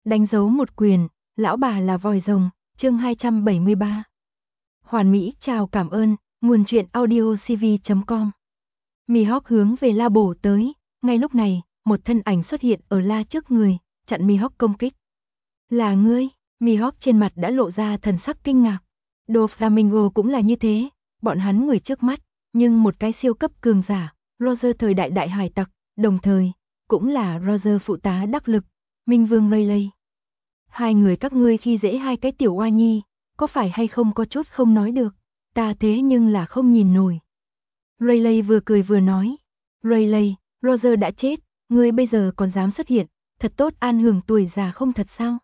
đánh dấu một quyền, lão bà là vòi rồng, chương 273. Hoàn Mỹ chào cảm ơn, nguồn truyện audio cv.com. Mihawk hướng về La bổ tới, ngay lúc này, một thân ảnh xuất hiện ở La trước người, chặn Mihawk công kích. Là ngươi? Mihawk trên mặt đã lộ ra thần sắc kinh ngạc. Doflamingo cũng là như thế, bọn hắn người trước mắt, nhưng một cái siêu cấp cường giả, Roger thời đại đại hải tặc, đồng thời, cũng là Roger phụ tá đắc lực, Minh Vương Rayleigh. Hai người các ngươi khi dễ hai cái tiểu oa nhi, có phải hay không có chút không nói được, ta thế nhưng là không nhìn nổi. Rayleigh vừa cười vừa nói, Rayleigh, Roger đã chết, ngươi bây giờ còn dám xuất hiện, thật tốt an hưởng tuổi già không thật sao?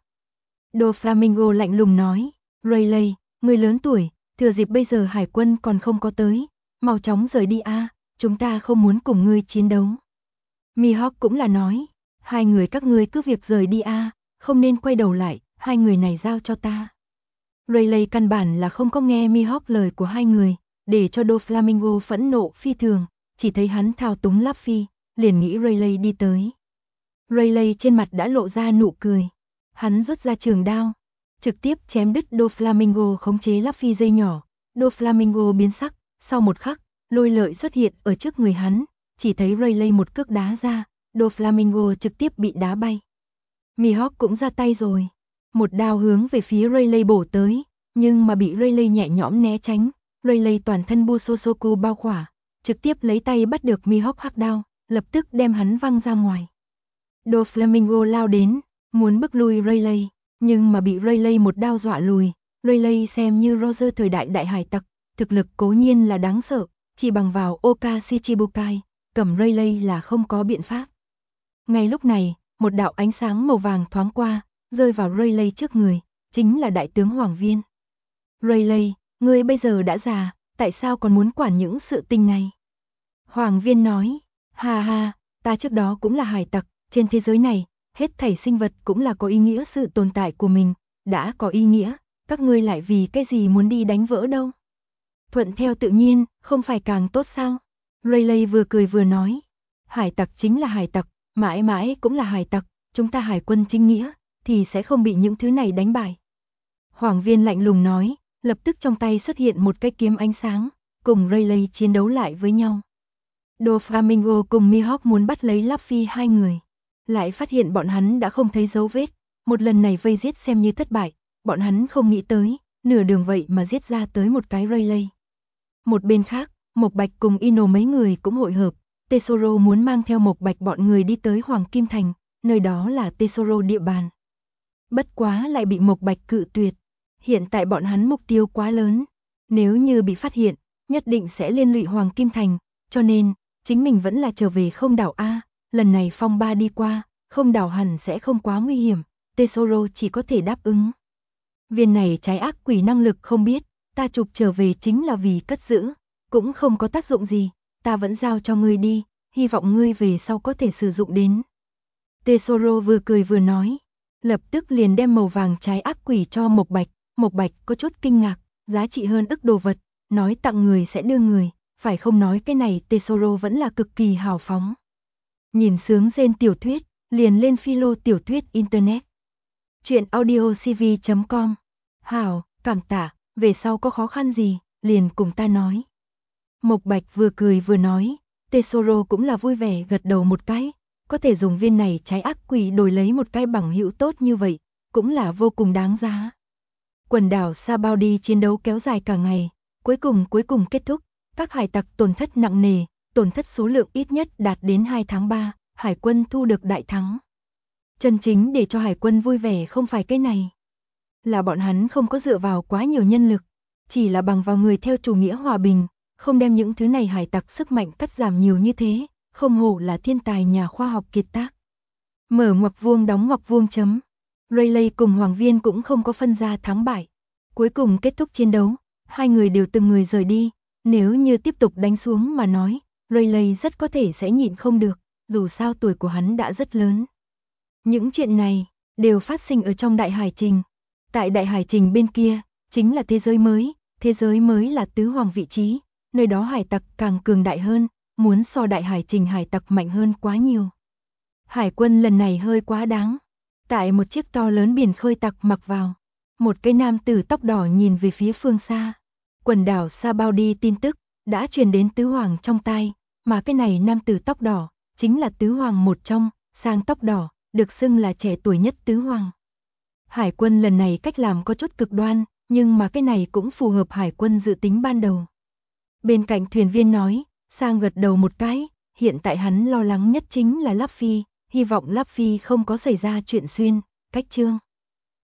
Doflamingo lạnh lùng nói, Rayleigh, ngươi lớn tuổi, thừa dịp bây giờ hải quân còn không có tới, mau chóng rời đi a, chúng ta không muốn cùng ngươi chiến đấu. Mihawk cũng là nói, hai người các ngươi cứ việc rời đi a, không nên quay đầu lại, hai người này giao cho ta. Rayleigh căn bản là không có nghe Mihawk lời của hai người, để cho Doflamingo phẫn nộ phi thường, chỉ thấy hắn thao túng Luffy, liền nghĩ Rayleigh đi tới. Rayleigh trên mặt đã lộ ra nụ cười, hắn rút ra trường đao, trực tiếp chém đứt Doflamingo khống chế Luffy dây nhỏ. Doflamingo biến sắc, sau một khắc, lôi lợi xuất hiện ở trước người hắn, chỉ thấy Rayleigh một cước đá ra, Doflamingo trực tiếp bị đá bay. Mihawk cũng ra tay rồi, một đao hướng về phía Rayleigh bổ tới, nhưng mà bị Rayleigh nhẹ nhõm né tránh. Rayleigh toàn thân Busosoku bao khỏa, trực tiếp lấy tay bắt được Mihawk hắc đao, lập tức đem hắn văng ra ngoài. Doflamingo lao đến, muốn bức lui Rayleigh, nhưng mà bị Rayleigh một đao dọa lùi. Rayleigh xem như Roger thời đại đại hải tặc, thực lực cố nhiên là đáng sợ, chỉ bằng vào Oka Shichibukai, cầm Rayleigh là không có biện pháp. Ngay lúc này, một đạo ánh sáng màu vàng thoáng qua, rơi vào Rayleigh trước người, chính là đại tướng Hoàng Viên. Rayleigh, ngươi bây giờ đã già, tại sao còn muốn quản những sự tình này? Hoàng Viên nói, ha ha, ta trước đó cũng là hải tặc, trên thế giới này, hết thảy sinh vật cũng là có ý nghĩa sự tồn tại của mình, đã có ý nghĩa, các ngươi lại vì cái gì muốn đi đánh vỡ đâu? Thuận theo tự nhiên, không phải càng tốt sao? Rayleigh vừa cười vừa nói, hải tặc chính là hải tặc, mãi mãi cũng là hải tặc, chúng ta hải quân chính nghĩa, thì sẽ không bị những thứ này đánh bại. Hoàng Viên lạnh lùng nói, lập tức trong tay xuất hiện một cái kiếm ánh sáng, cùng Rayleigh chiến đấu lại với nhau. Doflamingo cùng Mihawk muốn bắt lấy Luffy hai người, lại phát hiện bọn hắn đã không thấy dấu vết, một lần này vây giết xem như thất bại, bọn hắn không nghĩ tới, nửa đường vậy mà giết ra tới một cái Rayleigh. Một bên khác, Mộc Bạch cùng Ino mấy người cũng hội hợp, Tesoro muốn mang theo Mộc Bạch bọn người đi tới Hoàng Kim Thành, nơi đó là Tesoro địa bàn. Bất quá lại bị Mộc Bạch cự tuyệt, hiện tại bọn hắn mục tiêu quá lớn, nếu như bị phát hiện, nhất định sẽ liên lụy Hoàng Kim Thành, cho nên, chính mình vẫn là trở về Không đảo A, lần này phong ba đi qua, Không đảo hẳn sẽ không quá nguy hiểm, Tesoro chỉ có thể đáp ứng. Viên này trái ác quỷ năng lực không biết, ta chụp trở về chính là vì cất giữ, cũng không có tác dụng gì, ta vẫn giao cho ngươi đi, hy vọng ngươi về sau có thể sử dụng đến. Tesoro vừa cười vừa nói, lập tức liền đem màu vàng trái ác quỷ cho Mộc Bạch có chút kinh ngạc, giá trị hơn ức đồ vật, nói tặng người sẽ đưa người, phải không nói cái này Tesoro vẫn là cực kỳ hào phóng. Nhìn sướng rên tiểu thuyết, liền lên philo tiểu thuyết internet. Chuyện audio cv.com. Hảo, cảm tạ, về sau có khó khăn gì, liền cùng ta nói. Mộc Bạch vừa cười vừa nói, Tesoro cũng là vui vẻ gật đầu một cái, có thể dùng viên này trái ác quỷ đổi lấy một cái bằng hữu tốt như vậy, cũng là vô cùng đáng giá. Quần đảo Sabaody chiến đấu kéo dài cả ngày, cuối cùng kết thúc, các hải tặc tổn thất nặng nề, tổn thất số lượng ít nhất đạt đến 2 tháng 3, hải quân thu được đại thắng. Chân chính để cho hải quân vui vẻ không phải cái này, là bọn hắn không có dựa vào quá nhiều nhân lực, chỉ là bằng vào người theo chủ nghĩa hòa bình, không đem những thứ này hải tặc sức mạnh cắt giảm nhiều như thế, không hổ là thiên tài nhà khoa học kiệt tác. Mở ngoặc vuông đóng ngoặc vuông chấm. Rayleigh cùng Hoàng Viên cũng không có phân ra thắng bại. Cuối cùng kết thúc chiến đấu, hai người đều từng người rời đi, nếu như tiếp tục đánh xuống mà nói, Rayleigh rất có thể sẽ nhịn không được, dù sao tuổi của hắn đã rất lớn. Những chuyện này đều phát sinh ở trong Đại Hải Trình. Tại Đại Hải Trình bên kia, chính là thế giới mới là tứ hoàng vị trí, nơi đó hải tặc càng cường đại hơn, muốn so Đại Hải Trình hải tặc mạnh hơn quá nhiều. Hải quân lần này hơi quá đáng. Tại một chiếc to lớn biển khơi tặc mặc vào, một cái nam tử tóc đỏ nhìn về phía phương xa. Quần đảo Sa Bao Đi tin tức đã truyền đến tứ hoàng trong tai, mà cái này nam tử tóc đỏ chính là tứ hoàng một trong, Sang tóc đỏ, được xưng là trẻ tuổi nhất tứ hoàng. Hải quân lần này cách làm có chút cực đoan, nhưng mà cái này cũng phù hợp hải quân dự tính ban đầu. Bên cạnh thuyền viên nói, Sang gật đầu một cái, hiện tại hắn lo lắng nhất chính là Luffy, hy vọng Luffy không có xảy ra chuyện xuyên, cách chương.